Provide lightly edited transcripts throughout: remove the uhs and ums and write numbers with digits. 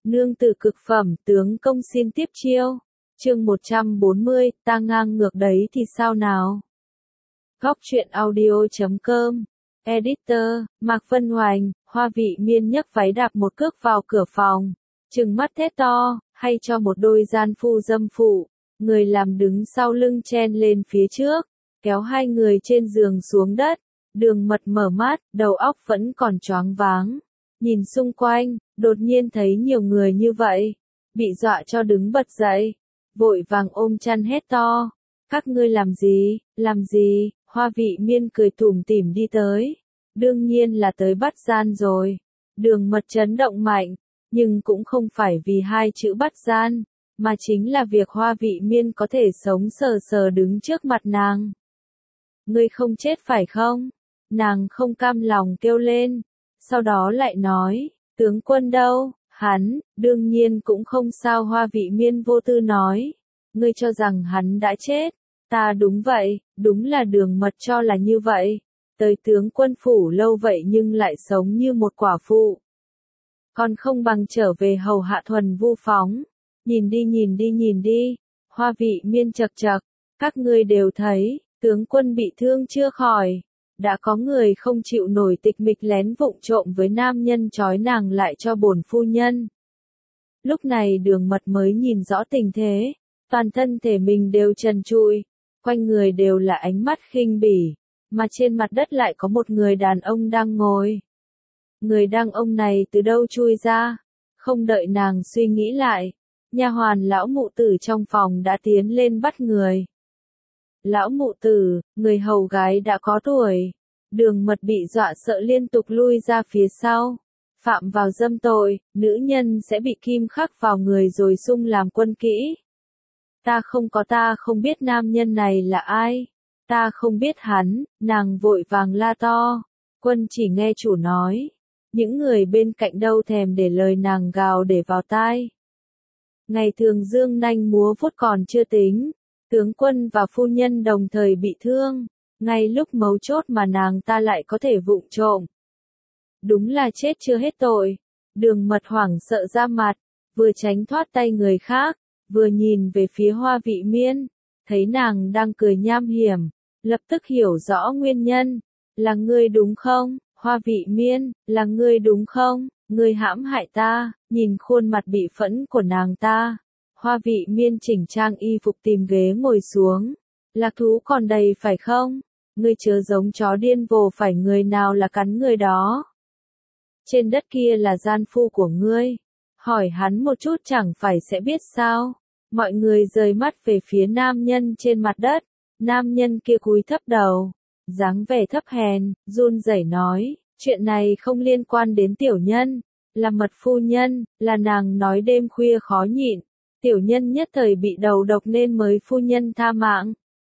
Nương tử cực phẩm, tướng công xin tiếp chiêu. Chương 140, ta ngang ngược đấy thì sao nào? Góc truyện audio.com. Editor, Mạc Vân Hoành. Hoa Vị Miên nhấc váy đạp một cước vào cửa phòng, trừng mắt thét to, hay cho một đôi gian phu dâm phụ. Người làm đứng sau lưng chen lên phía trước, kéo hai người trên giường xuống đất. Đường Mật mở mắt, đầu óc vẫn còn choáng váng. Nhìn xung quanh, đột nhiên thấy nhiều người như vậy, bị dọa cho đứng bật dậy, vội vàng ôm chăn hét to. Các ngươi làm gì, làm gì? Hoa Vị Miên cười tủm tỉm đi tới. Đương nhiên là tới bắt gian rồi. Đường Mật chấn động mạnh, nhưng cũng không phải vì hai chữ bắt gian, mà chính là việc Hoa Vị Miên có thể sống sờ sờ đứng trước mặt nàng. Ngươi không chết phải không? Nàng không cam lòng kêu lên, sau đó lại nói, tướng quân đâu? Hắn, đương nhiên cũng không sao. Hoa Vị Miên vô tư nói, ngươi cho rằng hắn đã chết? Ta đúng vậy, đúng là Đường Mật cho là như vậy. Tới tướng quân phủ lâu vậy nhưng lại sống như một quả phụ. Còn không bằng trở về hầu hạ thuần vu phóng. Nhìn đi nhìn đi nhìn đi. Hoa Vị Miên chậc chậc, các ngươi đều thấy, tướng quân bị thương chưa khỏi. Đã có người không chịu nổi tịch mịch lén vụng trộm với nam nhân trói nàng lại cho bổn phu nhân. Lúc này Đường Mật mới nhìn rõ tình thế, toàn thân thể mình đều trần trụi, quanh người đều là ánh mắt khinh bỉ, mà trên mặt đất lại có một người đàn ông đang ngồi. Người đàn ông này từ đâu chui ra? Không đợi nàng suy nghĩ lại, nha hoàn lão mụ tử trong phòng đã tiến lên bắt người. Lão mụ tử, người hầu gái đã có tuổi. Đường Mật bị dọa sợ liên tục lui ra phía sau. Phạm vào dâm tội, nữ nhân sẽ bị kim khắc vào người rồi sung làm quân kỹ. Ta không biết nam nhân này là ai. Ta không biết hắn. Nàng vội vàng la to. Quân chỉ nghe chủ nói. Những người bên cạnh đâu thèm để lời nàng gào để vào tai. Ngày thường dương nanh múa vuốt còn chưa tính, tướng quân và phu nhân đồng thời bị thương, ngay lúc mấu chốt mà nàng ta lại có thể vụng trộm. Đúng là chết chưa hết tội. Đường Mật hoảng sợ ra mặt, vừa tránh thoát tay người khác, vừa nhìn về phía Hoa Vị Miên, thấy nàng đang cười nham hiểm, lập tức hiểu rõ nguyên nhân. Là ngươi đúng không, Hoa Vị Miên, là ngươi đúng không? Ngươi hãm hại ta. Nhìn khuôn mặt bị phẫn của nàng ta, Hoa Vị Miên chỉnh trang y phục tìm ghế ngồi xuống. Lạc thú còn đầy phải không? Ngươi chớ giống chó điên vồ phải người nào là cắn người đó. Trên đất kia là gian phu của ngươi. Hỏi hắn một chút chẳng phải sẽ biết sao? Mọi người rời mắt về phía nam nhân trên mặt đất. Nam nhân kia cúi thấp đầu, dáng vẻ thấp hèn, run rẩy nói, chuyện này không liên quan đến tiểu nhân. Là Mật phu nhân, là nàng nói đêm khuya khó nhịn, tiểu nhân nhất thời bị đầu độc nên mới phu nhân tha mạng.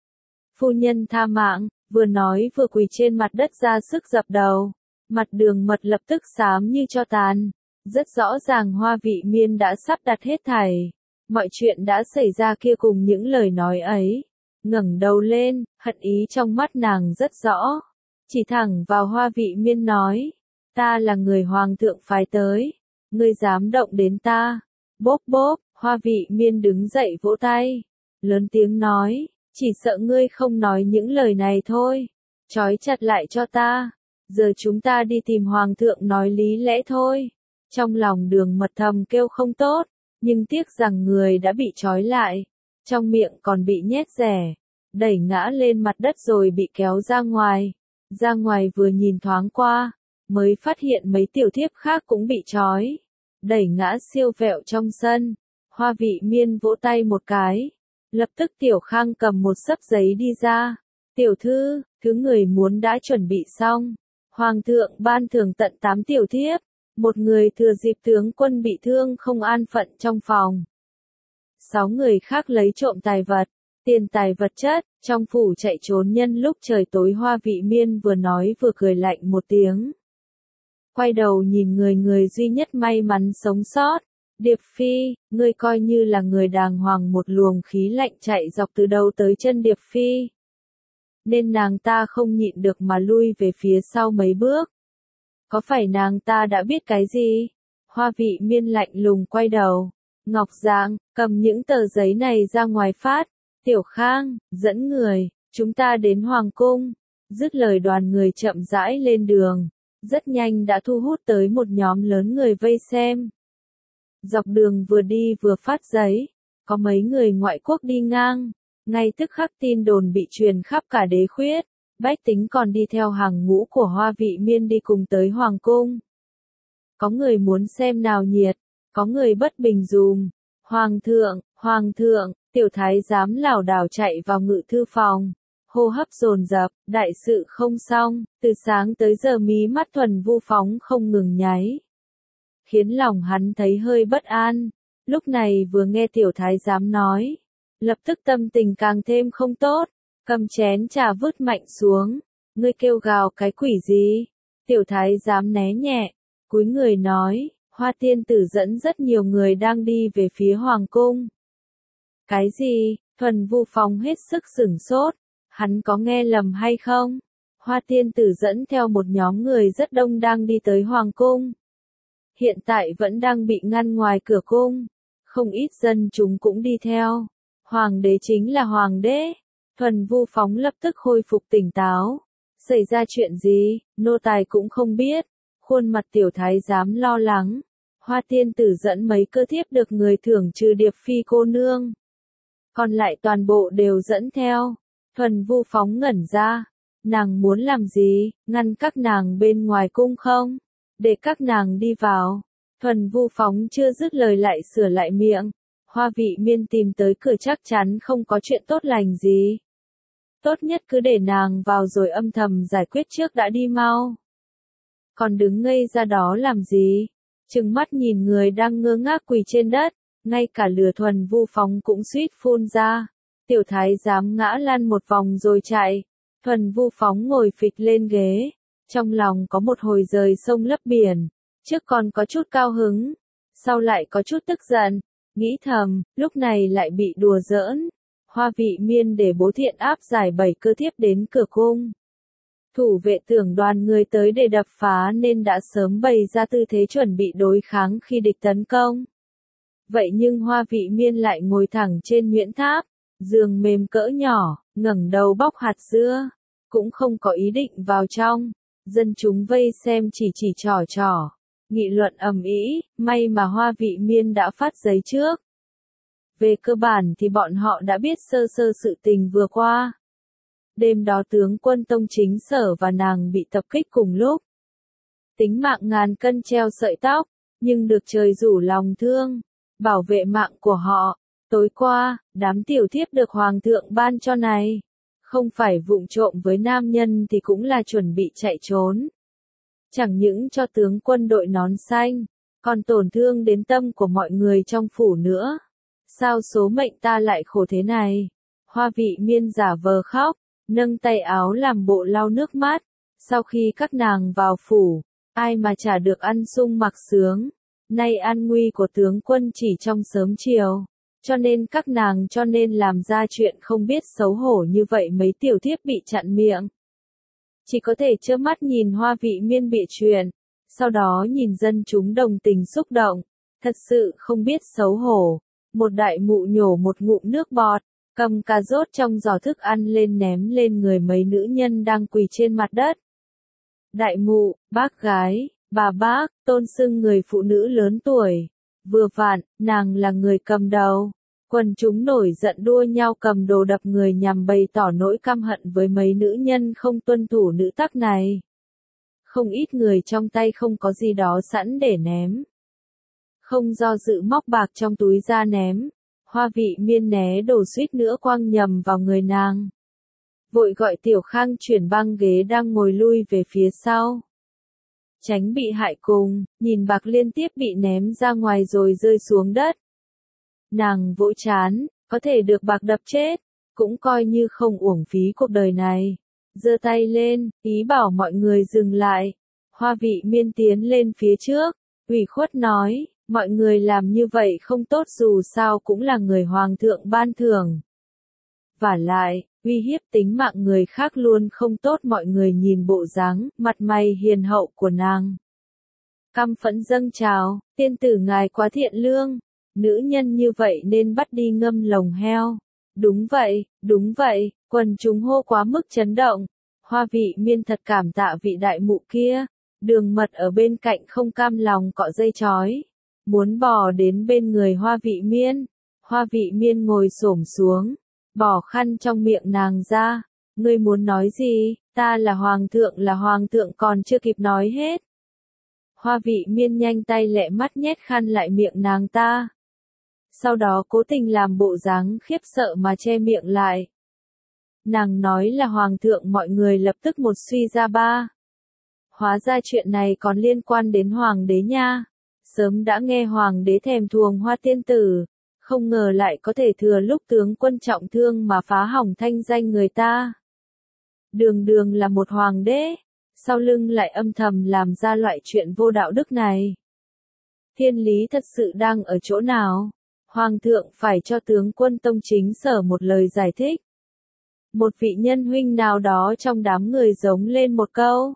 Phu nhân tha mạng, vừa nói vừa quỳ trên mặt đất ra sức dập đầu, mặt Đường Mật lập tức xám như tro tàn. Rất rõ ràng Hoa Vị Miên đã sắp đặt hết thảy, mọi chuyện đã xảy ra kia cùng những lời nói ấy. Ngẩng đầu lên, hận ý trong mắt nàng rất rõ, chỉ thẳng vào Hoa Vị Miên nói. Ta là người hoàng thượng phái tới, ngươi dám động đến ta. Bốp bốp, Hoa Vị Miên đứng dậy vỗ tay, lớn tiếng nói, chỉ sợ ngươi không nói những lời này thôi. Trói chặt lại cho ta, giờ chúng ta đi tìm hoàng thượng nói lý lẽ thôi. Trong lòng Đường Mật thầm kêu không tốt, nhưng tiếc rằng người đã bị trói lại, trong miệng còn bị nhét rẻ, đẩy ngã lên mặt đất rồi bị kéo ra ngoài. Ra ngoài vừa nhìn thoáng qua, mới phát hiện mấy tiểu thiếp khác cũng bị trói, đẩy ngã siêu vẹo trong sân. Hoa Vị Miên vỗ tay một cái, lập tức Tiểu Khang cầm một xấp giấy đi ra. Tiểu thư, thứ người muốn đã chuẩn bị xong. Hoàng thượng ban thưởng tận 8 tiểu thiếp, một người thừa dịp tướng quân bị thương không an phận trong phòng. 6 người khác lấy trộm tài vật, tiền tài vật chất, trong phủ chạy trốn nhân lúc trời tối. Hoa Vị Miên vừa nói vừa cười lạnh một tiếng. Quay đầu nhìn người duy nhất may mắn sống sót, Điệp Phi, ngươi coi như là người đàng hoàng. Một luồng khí lạnh chạy dọc từ đầu tới chân Điệp Phi, nên nàng ta không nhịn được mà lui về phía sau mấy bước. Có phải nàng ta đã biết cái gì? Hoa Vị Miên lạnh lùng quay đầu. Ngọc Giang, cầm những tờ giấy này ra ngoài phát. Tiểu Khang, dẫn người, chúng ta đến Hoàng Cung. Dứt lời đoàn người chậm rãi lên đường. Rất nhanh đã thu hút tới một nhóm lớn người vây xem. Dọc đường vừa đi vừa phát giấy. Có mấy người ngoại quốc đi ngang. Ngay tức khắc tin đồn bị truyền khắp cả đế khuyết. Bách tính còn đi theo hàng ngũ của Hoa Vị Miên đi cùng tới Hoàng Cung. Có người muốn xem náo nhiệt, có người bất bình dùm. Hoàng thượng, tiểu thái giám lảo đảo chạy vào ngự thư phòng. Hô hấp dồn dập, đại sự không xong, từ sáng tới giờ mí mắt Thuần Vu Phóng không ngừng nháy. Khiến lòng hắn thấy hơi bất an, lúc này vừa nghe tiểu thái giám nói. Lập tức tâm tình càng thêm không tốt, cầm chén trà vứt mạnh xuống. Ngươi kêu gào cái quỷ gì? Tiểu thái giám né nhẹ, cúi người nói, Hoa tiên tử dẫn rất nhiều người đang đi về phía Hoàng Cung. Cái gì? Thuần Vu Phóng hết sức sửng sốt, hắn có nghe lầm hay không? Hoa tiên tử dẫn theo một nhóm người rất đông đang đi tới Hoàng Cung. Hiện tại vẫn đang bị ngăn ngoài cửa cung, không ít dân chúng cũng đi theo. Hoàng đế chính là hoàng đế. Thuần Vu Phóng lập tức khôi phục tỉnh táo. Xảy ra chuyện gì, nô tài cũng không biết. Khuôn mặt tiểu thái giám lo lắng. Hoa tiên tử dẫn mấy cơ thiếp được người thưởng trừ Điệp Phi cô nương. Còn lại toàn bộ đều dẫn theo. Thuần Vu Phóng ngẩn ra. Nàng muốn làm gì, ngăn các nàng bên ngoài cung không? Để các nàng đi vào. Thuần Vu Phóng chưa dứt lời lại sửa lại miệng. Hoa Vị Miên tìm tới cửa chắc chắn không có chuyện tốt lành gì. Tốt nhất cứ để nàng vào rồi âm thầm giải quyết trước đã đi mau. Còn đứng ngây ra đó làm gì? Trừng mắt nhìn người đang ngơ ngác quỳ trên đất, ngay cả lửa Thuần Vu Phóng cũng suýt phun ra. Tiểu thái giám ngã lăn một vòng rồi chạy. Thuần Vu Phóng ngồi phịch lên ghế, trong lòng có một hồi rời sông lấp biển, trước còn có chút cao hứng, sau lại có chút tức giận, nghĩ thầm, lúc này lại bị đùa giỡn. Hoa Vị Miên để Bố Thiện áp giải 7 cơ thiếp đến cửa cung. Thủ vệ tưởng đoàn người tới để đập phá nên đã sớm bày ra tư thế chuẩn bị đối kháng khi địch tấn công. Vậy nhưng Hoa Vị Miên lại ngồi thẳng trên nhuyễn tháp, giường mềm cỡ nhỏ, ngẩng đầu bóc hạt dưa, cũng không có ý định vào trong. Dân chúng vây xem chỉ trò, nghị luận ầm ĩ, may mà Hoa Vị Miên đã phát giấy trước. Về cơ bản thì bọn họ đã biết sơ sơ sự tình vừa qua. Đêm đó tướng quân Tông Chính Sở và nàng bị tập kích cùng lúc. Tính mạng ngàn cân treo sợi tóc, nhưng được trời rủ lòng thương, bảo vệ mạng của họ. Tối qua, đám tiểu thiếp được Hoàng thượng ban cho này. Không phải vụng trộm với nam nhân thì cũng là chuẩn bị chạy trốn. Chẳng những cho tướng quân đội nón xanh, còn tổn thương đến tâm của mọi người trong phủ nữa. Sao số mệnh ta lại khổ thế này? Hoa Vị Miên giả vờ khóc, nâng tay áo làm bộ lau nước mắt. Sau khi các nàng vào phủ, ai mà chả được ăn sung mặc sướng. Nay an nguy của tướng quân chỉ trong sớm chiều. Cho nên các nàng làm ra chuyện không biết xấu hổ như vậy, mấy tiểu thiếp bị chặn miệng. Chỉ có thể trơ mắt nhìn Hoa Vị Miên bị chuyện, sau đó nhìn dân chúng đồng tình xúc động, thật sự không biết xấu hổ. Một đại mụ nhổ một ngụm nước bọt, cầm cà rốt trong giỏ thức ăn lên ném lên người mấy nữ nhân đang quỳ trên mặt đất. Đại mụ, bác gái, bà bác, tôn xưng người phụ nữ lớn tuổi. Vừa vặn, nàng là người cầm đầu. Quần chúng nổi giận đua nhau cầm đồ đập người nhằm bày tỏ nỗi căm hận với mấy nữ nhân không tuân thủ nữ tắc này. Không ít người trong tay không có gì đó sẵn để ném. Không do dự móc bạc trong túi ra ném. Hoa Vị Miên né đồ suýt nữa quăng nhầm vào người nàng. Vội gọi Tiểu Khang chuyển băng ghế đang ngồi lui về phía sau. Tránh bị hại cùng, nhìn bạc liên tiếp bị ném ra ngoài rồi rơi xuống đất. Nàng vỗ chán, có thể được bạc đập chết, cũng coi như không uổng phí cuộc đời này. Giơ tay lên, ý bảo mọi người dừng lại. Hoa Vị Miên tiến lên phía trước, ủy khuất nói, mọi người làm như vậy không tốt dù sao cũng là người hoàng thượng ban thưởng. Vả lại, uy hiếp tính mạng người khác luôn không tốt. Mọi người nhìn bộ dáng, mặt mày hiền hậu của nàng. căm phẫn dâng trào, tiên tử ngài quá thiện lương, nữ nhân như vậy nên bắt đi ngâm lồng heo. Đúng vậy, quần chúng hô quá mức chấn động. Hoa Vị Miên thật cảm tạ vị đại mụ kia. Đường Mật ở bên cạnh không cam lòng cọ dây chói, muốn bò đến bên người Hoa Vị Miên. Hoa Vị Miên ngồi xổm xuống, bỏ khăn trong miệng nàng ra. Ngươi muốn nói gì? Ta là hoàng thượng còn chưa kịp nói hết. Hoa Vị Miên nhanh tay lẹ mắt nhét khăn lại miệng nàng ta. Sau đó cố tình làm bộ dáng khiếp sợ mà che miệng lại. Nàng nói là hoàng thượng, mọi người lập tức một suy ra ba. Hóa ra chuyện này còn liên quan đến hoàng đế nha. Sớm đã nghe hoàng đế thèm thuồng Hoa tiên tử, không ngờ lại có thể thừa lúc tướng quân trọng thương mà phá hỏng thanh danh người ta. Đường đường là một hoàng đế, sau lưng lại âm thầm làm ra loại chuyện vô đạo đức này. Thiên lý thật sự đang ở chỗ nào? Hoàng thượng phải cho tướng quân Tông Chính Sở một lời giải thích. Một vị nhân huynh nào đó trong đám người giống lên một câu.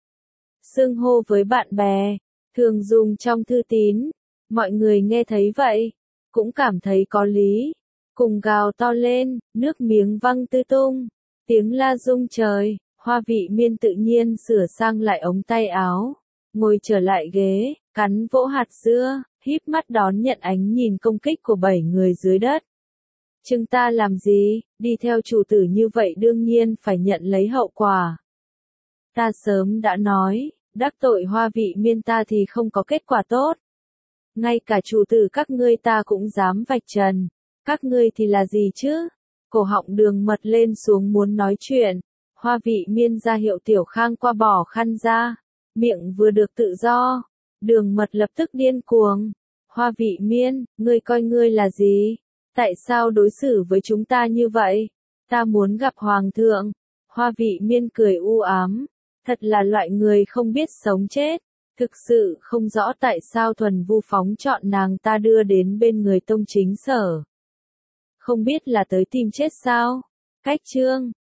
Xưng hô với bạn bè, thường dùng trong thư tín. Mọi người nghe thấy vậy, cũng cảm thấy có lý. Cùng gào to lên, nước miếng văng tứ tung, tiếng la rung trời. Hoa Vị Miên tự nhiên sửa sang lại ống tay áo, ngồi trở lại ghế, cắn vỗ hạt dưa, híp mắt đón nhận ánh nhìn công kích của 7 người dưới đất. Chừng ta làm gì, đi theo chủ tử như vậy đương nhiên phải nhận lấy hậu quả. Ta sớm đã nói, đắc tội Hoa Vị Miên ta thì không có kết quả tốt. Ngay cả chủ tử các ngươi ta cũng dám vạch trần, các ngươi thì là gì chứ? Cổ họng Đường Mật lên xuống muốn nói chuyện. Hoa Vị Miên ra hiệu Tiểu Khang qua bỏ khăn ra, miệng vừa được tự do. Đường Mật lập tức điên cuồng. Hoa Vị Miên, ngươi coi ngươi là gì? Tại sao đối xử với chúng ta như vậy? Ta muốn gặp Hoàng thượng. Hoa Vị Miên cười u ám. Thật là loại người không biết sống chết. Thực sự không rõ tại sao Thuần Vu phóng chọn nàng ta đưa đến bên người Tông Chính Sở. Không biết là tới tìm chết sao? Cách chương